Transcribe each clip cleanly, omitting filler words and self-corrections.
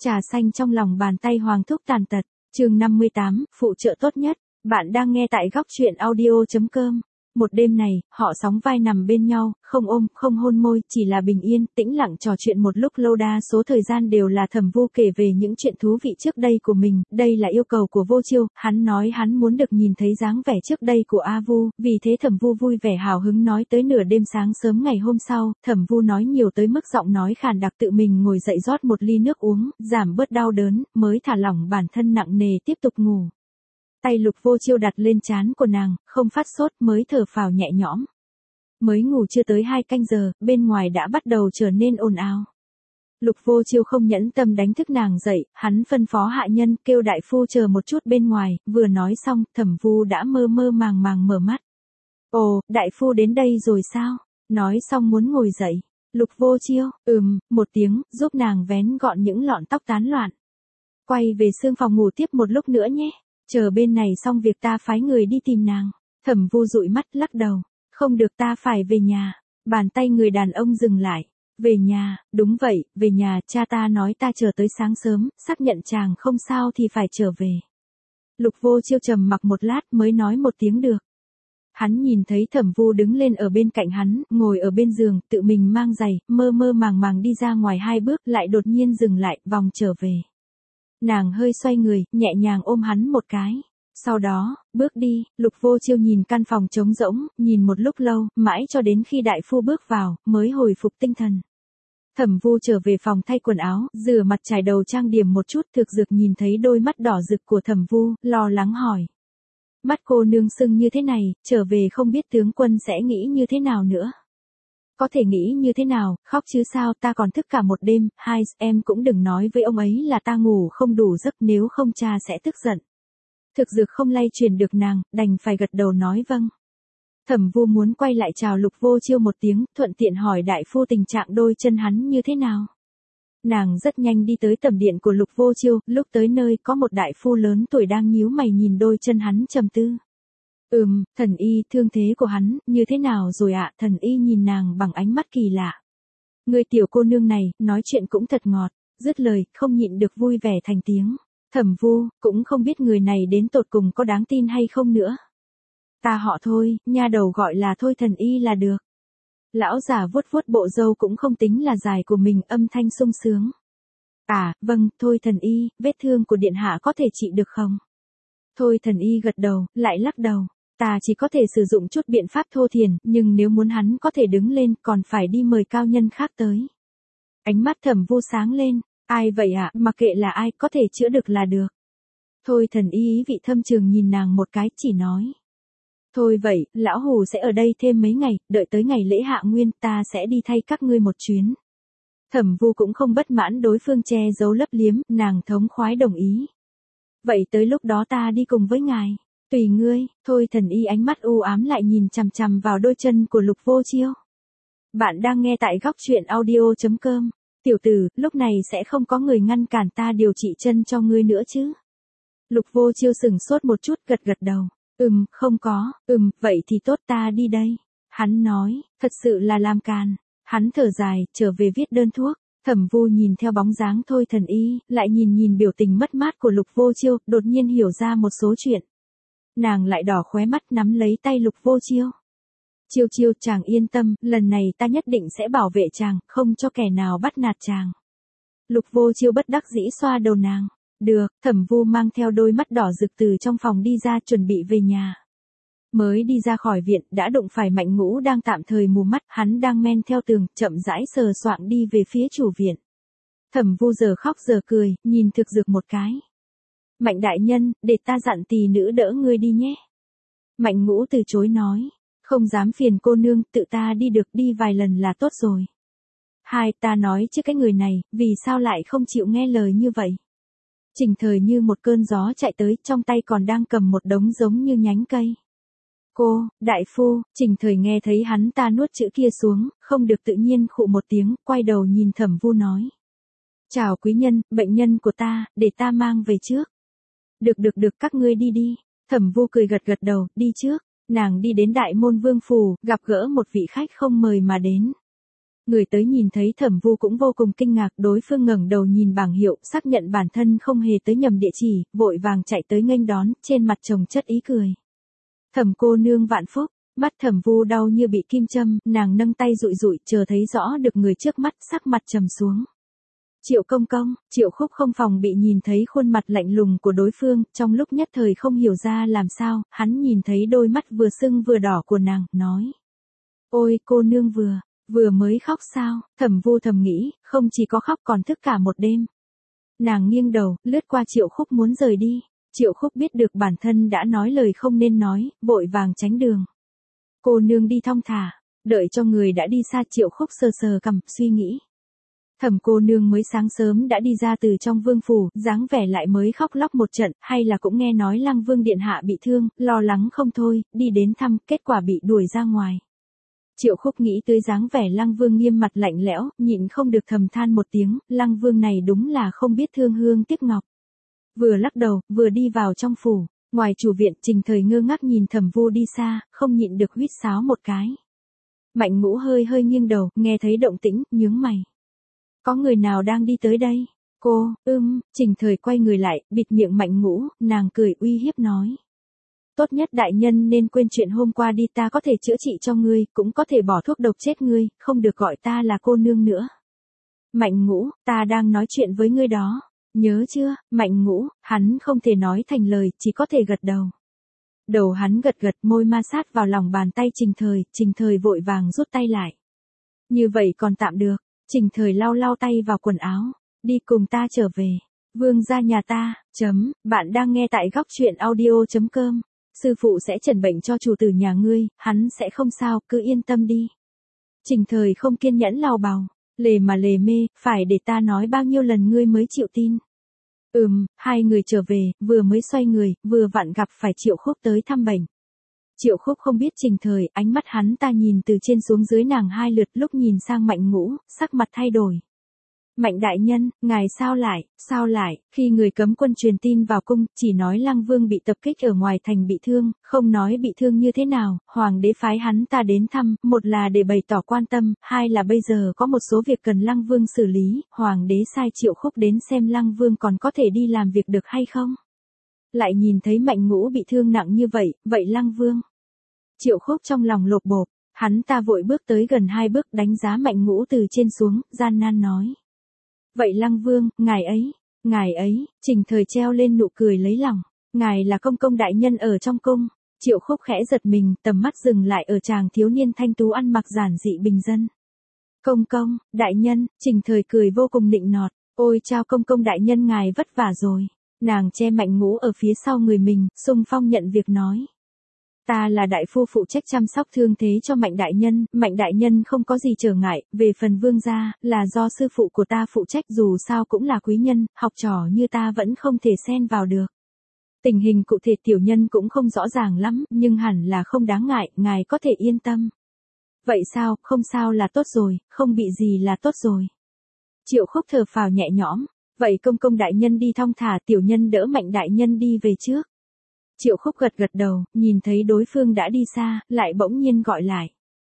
Trà xanh trong lòng bàn tay Hoàng Thúc tàn tật, chương 58, phụ trợ tốt nhất. Bạn đang nghe tại góc truyện audio.com. Một đêm này, họ sóng vai nằm bên nhau, không ôm, không hôn môi, chỉ là bình yên, tĩnh lặng trò chuyện một lúc lâu, đa số thời gian đều là Thẩm Vu kể về những chuyện thú vị trước đây của mình, đây là yêu cầu của Vô Chiêu, hắn nói hắn muốn được nhìn thấy dáng vẻ trước đây của A Vu, vì thế Thẩm Vu vui vẻ hào hứng nói tới nửa đêm. Sáng sớm ngày hôm sau, Thẩm Vu nói nhiều tới mức giọng nói khàn đặc, tự mình ngồi dậy rót một ly nước uống, giảm bớt đau đớn, mới thả lỏng bản thân nặng nề tiếp tục ngủ. Tay Lục Vô Chiêu đặt lên trán của nàng, không phát sốt, mới thở phào nhẹ nhõm. Mới ngủ chưa tới 2 canh giờ, bên ngoài đã bắt đầu trở nên ồn ào. Lục Vô Chiêu không nhẫn tâm đánh thức nàng dậy, hắn phân phó hạ nhân kêu đại phu chờ một chút bên ngoài, vừa nói xong, Thẩm Vu đã mơ mơ màng màng mở mắt. Ồ, đại phu đến đây rồi sao? Nói xong muốn ngồi dậy. Lục Vô Chiêu, một tiếng, giúp nàng vén gọn những lọn tóc tán loạn. Quay về xương phòng ngủ tiếp một lúc nữa nhé. Chờ bên này xong việc ta phái người đi tìm nàng. Thẩm Vu dụi mắt lắc đầu. Không được, ta phải về nhà. Bàn tay người đàn ông dừng lại. Về nhà, đúng vậy, về nhà, cha ta nói ta chờ tới sáng sớm, xác nhận chàng không sao thì phải trở về. Lục Vô Chiêu trầm mặc một lát mới nói một tiếng được. Hắn nhìn thấy Thẩm Vu đứng lên ở bên cạnh hắn, ngồi ở bên giường, tự mình mang giày, mơ mơ màng màng đi ra ngoài 2 bước, lại đột nhiên dừng lại, vòng trở về. Nàng hơi xoay người, nhẹ nhàng ôm hắn một cái. Sau đó, bước đi. Lục Vô Chiêu nhìn căn phòng trống rỗng, nhìn một lúc lâu, mãi cho đến khi đại phu bước vào, mới hồi phục tinh thần. Thẩm Vu trở về phòng thay quần áo, rửa mặt chải đầu trang điểm một chút. Thực Dược nhìn thấy đôi mắt đỏ rực của Thẩm Vu, lo lắng hỏi. Mắt cô nương sưng như thế này, trở về không biết tướng quân sẽ nghĩ như thế nào nữa. Có thể nghĩ như thế nào, khóc chứ sao, ta còn thức cả một đêm. Hai, em cũng đừng nói với ông ấy là ta ngủ không đủ giấc, nếu không cha sẽ tức giận. Thực Dược không lay truyền được nàng, đành phải gật đầu nói vâng. Thẩm Vu muốn quay lại chào Lục Vô Chiêu một tiếng, thuận tiện hỏi đại phu tình trạng đôi chân hắn như thế nào. Nàng rất nhanh đi tới tầm điện của Lục Vô Chiêu, lúc tới nơi có một đại phu lớn tuổi đang nhíu mày nhìn đôi chân hắn trầm tư. Thần y, thương thế của hắn, như thế nào rồi ạ? Thần y nhìn nàng bằng ánh mắt kỳ lạ. Người tiểu cô nương này, nói chuyện cũng thật ngọt, dứt lời, không nhịn được vui vẻ thành tiếng. Thẩm Vu, cũng không biết người này đến tột cùng có đáng tin hay không nữa. Ta họ Thôi, nha đầu gọi là Thôi thần y là được. Lão già vuốt vuốt bộ râu cũng không tính là dài của mình, âm thanh sung sướng. À, vâng, Thôi thần y, vết thương của điện hạ có thể trị được không? Thôi thần y gật đầu, lại lắc đầu. Ta chỉ có thể sử dụng chút biện pháp thô thiển, nhưng nếu muốn hắn có thể đứng lên, còn phải đi mời cao nhân khác tới. Ánh mắt Thẩm Vu sáng lên. Ai vậy ạ? Mặc kệ là ai, có thể chữa được là được. Thôi thần y ý vị thâm trường nhìn nàng một cái, chỉ nói. Thôi vậy, lão hù sẽ ở đây thêm mấy ngày, đợi tới ngày lễ Hạ Nguyên, ta sẽ đi thay các ngươi một chuyến. Thẩm Vu cũng không bất mãn đối phương che giấu lấp liếm, nàng thống khoái đồng ý. Vậy tới lúc đó ta đi cùng với ngài. Tùy ngươi. Thôi thần y ánh mắt u ám lại nhìn chằm chằm vào đôi chân của Lục Vô Chiêu. Bạn đang nghe tại góc truyện audio.com. Tiểu tử, lúc này sẽ không có người ngăn cản ta điều trị chân cho ngươi nữa chứ? Lục Vô Chiêu sửng sốt một chút, gật gật đầu. Không có. Vậy thì tốt, ta đi đây. Hắn nói, thật sự là làm càn. Hắn thở dài, trở về viết đơn thuốc. Thẩm Vu nhìn theo bóng dáng Thôi thần y, lại nhìn biểu tình mất mát của Lục Vô Chiêu, đột nhiên hiểu ra một số chuyện. Nàng lại đỏ khóe mắt nắm lấy tay Lục Vô Chiêu. Chiêu Chiêu, chàng yên tâm, lần này ta nhất định sẽ bảo vệ chàng, không cho kẻ nào bắt nạt chàng. Lục Vô Chiêu bất đắc dĩ xoa đầu nàng. Được. Thẩm Vu mang theo đôi mắt đỏ rực từ trong phòng đi ra, chuẩn bị về nhà. Mới đi ra khỏi viện, đã đụng phải Mạnh Ngũ đang tạm thời mù mắt, hắn đang men theo tường, chậm rãi sờ soạng đi về phía chủ viện. Thẩm Vu giờ khóc giờ cười, nhìn Thực Dược một cái. Mạnh đại nhân, để ta dặn tỳ nữ đỡ ngươi đi nhé. Mạnh Ngũ từ chối nói. Không dám phiền cô nương, tự ta đi được, đi vài lần là tốt rồi. Hai, ta nói chứ cái người này, vì sao lại không chịu nghe lời như vậy? Trình Thời như một cơn gió chạy tới, trong tay còn đang cầm một đống giống như nhánh cây. Cô, đại phu. Trình Thời nghe thấy hắn ta nuốt chữ kia xuống, không được tự nhiên khụ một tiếng, quay đầu nhìn Thẩm Vu nói. Chào quý nhân, bệnh nhân của ta, để ta mang về trước. Được, các ngươi đi đi. Thẩm Vu cười gật đầu, đi trước. Nàng đi đến Đại Môn Vương phủ, gặp gỡ một vị khách không mời mà đến. Người tới nhìn thấy Thẩm Vu cũng vô cùng kinh ngạc, đối phương ngẩng đầu nhìn bảng hiệu, xác nhận bản thân không hề tới nhầm địa chỉ, vội vàng chạy tới nghênh đón, trên mặt chồng chất ý cười. Thẩm cô nương vạn phúc. Mắt Thẩm Vu đau như bị kim châm, nàng nâng tay dụi dụi, chờ thấy rõ được người trước mắt, sắc mặt trầm xuống. Triệu công công. Triệu Khúc không phòng bị nhìn thấy khuôn mặt lạnh lùng của đối phương, trong lúc nhất thời không hiểu ra làm sao, hắn nhìn thấy đôi mắt vừa sưng vừa đỏ của nàng, nói. Ôi, cô nương vừa mới khóc sao? Thẩm Vu thầm nghĩ, không chỉ có khóc còn thức cả một đêm. Nàng nghiêng đầu, lướt qua Triệu Khúc muốn rời đi. Triệu Khúc biết được bản thân đã nói lời không nên nói, vội vàng tránh đường. Cô nương đi thong thả, đợi cho người đã đi xa. Triệu Khúc sờ sờ cằm, suy nghĩ. Thẩm cô nương mới sáng sớm đã đi ra từ trong vương phủ, dáng vẻ lại mới khóc lóc một trận, hay là cũng nghe nói Lăng Vương điện hạ bị thương, lo lắng không thôi, đi đến thăm, kết quả bị đuổi ra ngoài. Triệu Khúc nghĩ tới dáng vẻ Lăng Vương nghiêm mặt lạnh lẽo, nhịn không được thầm than một tiếng, Lăng Vương này đúng là không biết thương hương tiếc ngọc. Vừa lắc đầu, vừa đi vào trong phủ. Ngoài chủ viện, Trình Thời ngơ ngác nhìn Thẩm Vu đi xa, không nhịn được huýt sáo một cái. Mạnh Ngũ hơi hơi nghiêng đầu, nghe thấy động tĩnh, nhướng mày. Có người nào đang đi tới đây? Cô. Trình Thời quay người lại, bịt miệng Mạnh Ngũ, nàng cười uy hiếp nói. Tốt nhất đại nhân nên quên chuyện hôm qua đi, ta có thể chữa trị cho ngươi, cũng có thể bỏ thuốc độc chết ngươi, không được gọi ta là cô nương nữa. Mạnh Ngũ, ta đang nói chuyện với ngươi đó. Nhớ chưa? Mạnh Ngũ, hắn không thể nói thành lời, chỉ có thể gật đầu. Đầu hắn gật gật, môi ma sát vào lòng bàn tay Trình Thời vội vàng rút tay lại. Như vậy còn tạm được. Trình Thời lau lau tay vào quần áo. Đi cùng ta trở về. Vương gia nhà ta. Bạn đang nghe tại góc truyện audio.com. Sư phụ sẽ chẩn bệnh cho chủ tử nhà ngươi, hắn sẽ không sao, cứ yên tâm đi. Trình Thời không kiên nhẫn lau bào. Lề mà lề mê, phải để ta nói bao nhiêu lần ngươi mới chịu tin. Hai người trở về, vừa mới xoay người, vừa vặn gặp phải Triệu Khúc tới thăm bệnh. Triệu Khúc không biết Trình Thời, ánh mắt hắn ta nhìn từ trên xuống dưới nàng hai lượt, lúc nhìn sang Mạnh Ngũ, sắc mặt thay đổi. Mạnh đại nhân, ngài sao lại, khi người cấm quân truyền tin vào cung, chỉ nói Lăng Vương bị tập kích ở ngoài thành bị thương, không nói bị thương như thế nào, hoàng đế phái hắn ta đến thăm, một là để bày tỏ quan tâm, hai là bây giờ có một số việc cần Lăng Vương xử lý, hoàng đế sai Triệu Khúc đến xem Lăng Vương còn có thể đi làm việc được hay không. Lại nhìn thấy Mạnh Ngũ bị thương nặng như vậy, vậy Lăng Vương. Triệu Khúc trong lòng lột bột, hắn ta vội bước tới gần 2 bước đánh giá Mạnh Ngũ từ trên xuống, gian nan nói. Vậy Lăng Vương, ngài ấy, Trình Thời treo lên nụ cười lấy lòng, ngài là công công đại nhân ở trong cung. Triệu Khúc khẽ giật mình, tầm mắt dừng lại ở chàng thiếu niên thanh tú ăn mặc giản dị bình dân. Công công, đại nhân, Trình Thời cười vô cùng nịnh nọt, ôi chao công công đại nhân ngài vất vả rồi. Nàng che Mạnh Ngũ ở phía sau người mình, xung phong nhận việc nói. Ta là đại phu phụ trách chăm sóc thương thế cho Mạnh đại nhân không có gì trở ngại, về phần vương gia, là do sư phụ của ta phụ trách, dù sao cũng là quý nhân, học trò như ta vẫn không thể xen vào được. Tình hình cụ thể tiểu nhân cũng không rõ ràng lắm, nhưng hẳn là không đáng ngại, ngài có thể yên tâm. Vậy sao, không sao là tốt rồi, không bị gì là tốt rồi. Triệu Khúc thở phào nhẹ nhõm, vậy công công đại nhân đi thong thả, tiểu nhân đỡ Mạnh đại nhân đi về trước. Triệu Khúc gật gật đầu, nhìn thấy đối phương đã đi xa, lại bỗng nhiên gọi lại.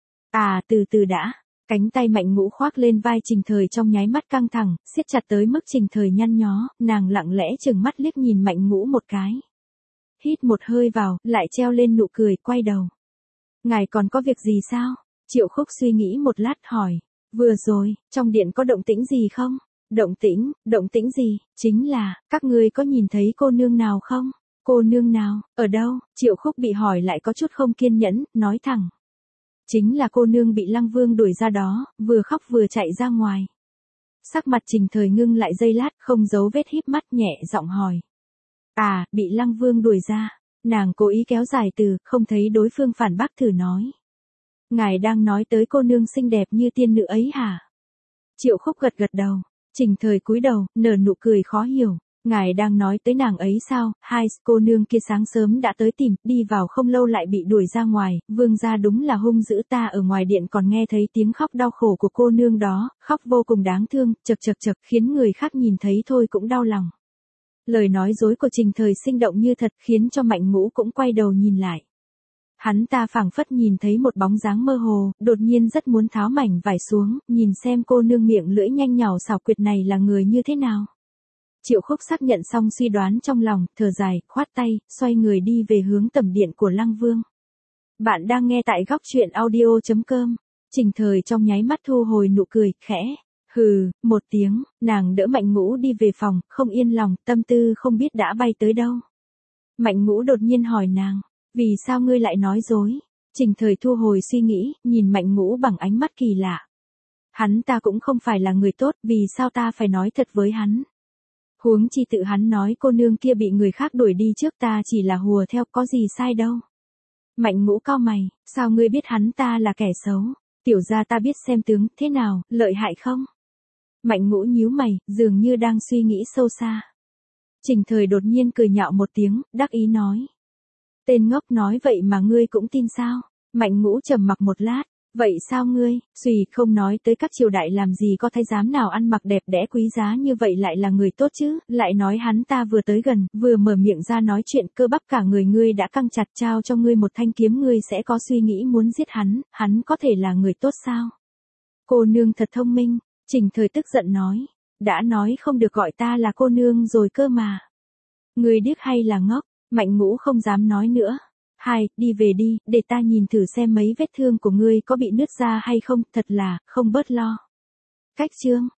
Từ từ đã. Cánh tay Mạnh Ngũ khoác lên vai Trình Thời trong nháy mắt căng thẳng, siết chặt tới mức Trình Thời nhăn nhó, nàng lặng lẽ chừng mắt liếc nhìn Mạnh Ngũ một cái. Hít một hơi vào, lại treo lên nụ cười, quay đầu. Ngài còn có việc gì sao? Triệu Khúc suy nghĩ một lát hỏi. Vừa rồi, trong điện có động tĩnh gì không? Động tĩnh gì? Chính là, các ngươi có nhìn thấy cô nương nào không? Cô nương nào, ở đâu? Triệu Khúc bị hỏi lại có chút không kiên nhẫn, nói thẳng. Chính là cô nương bị Lăng Vương đuổi ra đó, vừa khóc vừa chạy ra ngoài. Sắc mặt Trình Thời ngưng lại giây lát, không giấu vết híp mắt, nhẹ giọng hỏi. Bị Lăng Vương đuổi ra. Nàng cố ý kéo dài từ, không thấy đối phương phản bác, thử nói. Ngài đang nói tới cô nương xinh đẹp như tiên nữ ấy hả? Triệu Khúc gật gật đầu. Trình Thời cúi đầu, nở nụ cười khó hiểu. Ngài đang nói tới nàng ấy sao? Cô nương kia sáng sớm đã tới tìm, đi vào không lâu lại bị đuổi ra ngoài, vương gia đúng là hung dữ, ta ở ngoài điện còn nghe thấy tiếng khóc đau khổ của cô nương đó, khóc vô cùng đáng thương, chật, khiến người khác nhìn thấy thôi cũng đau lòng. Lời nói dối của Trình Thời sinh động như thật, khiến cho Mạnh Ngũ cũng quay đầu nhìn lại. Hắn ta phảng phất nhìn thấy một bóng dáng mơ hồ, đột nhiên rất muốn tháo mảnh vải xuống, nhìn xem cô nương miệng lưỡi nhanh nhảu xảo quyệt này là người như thế nào. Triệu Khúc xác nhận xong suy đoán trong lòng, thở dài, khoát tay, xoay người đi về hướng tẩm điện của Lăng Vương. Bạn đang nghe tại góc truyện audio.com. Trình Thời trong nháy mắt thu hồi nụ cười, khẽ. Hừ, một tiếng, nàng đỡ Mạnh Ngũ đi về phòng, không yên lòng, tâm tư không biết đã bay tới đâu. Mạnh Ngũ đột nhiên hỏi nàng, vì sao ngươi lại nói dối? Trình Thời thu hồi suy nghĩ, nhìn Mạnh Ngũ bằng ánh mắt kỳ lạ. Hắn ta cũng không phải là người tốt, vì sao ta phải nói thật với hắn? Huống chi tự hắn nói cô nương kia bị người khác đuổi đi trước, ta chỉ là hùa theo, có gì sai đâu. Mạnh Ngũ cau mày, sao ngươi biết hắn ta là kẻ xấu? Tiểu gia ta biết xem tướng, thế nào, lợi hại không? Mạnh Ngũ nhíu mày, dường như đang suy nghĩ sâu xa. Trình Thời đột nhiên cười nhạo một tiếng, đắc ý nói. Tên ngốc nói vậy mà ngươi cũng tin sao? Mạnh Ngũ trầm mặc một lát, vậy sao ngươi, suy không nói tới các triều đại làm gì có thái giám nào ăn mặc đẹp đẽ quý giá như vậy lại là người tốt chứ, lại nói hắn ta vừa tới gần, vừa mở miệng ra nói chuyện cơ bắp cả người ngươi đã căng chặt, trao cho ngươi một thanh kiếm ngươi sẽ có suy nghĩ muốn giết hắn có thể là người tốt sao? Cô nương thật thông minh, Trình Thời tức giận nói, đã nói không được gọi ta là cô nương rồi cơ mà. Ngươi điếc hay là ngốc? Mạnh Ngũ không dám nói nữa. Đi về đi, để ta nhìn thử xem mấy vết thương của ngươi có bị nứt ra hay không, thật là, không bớt lo. Cách chương.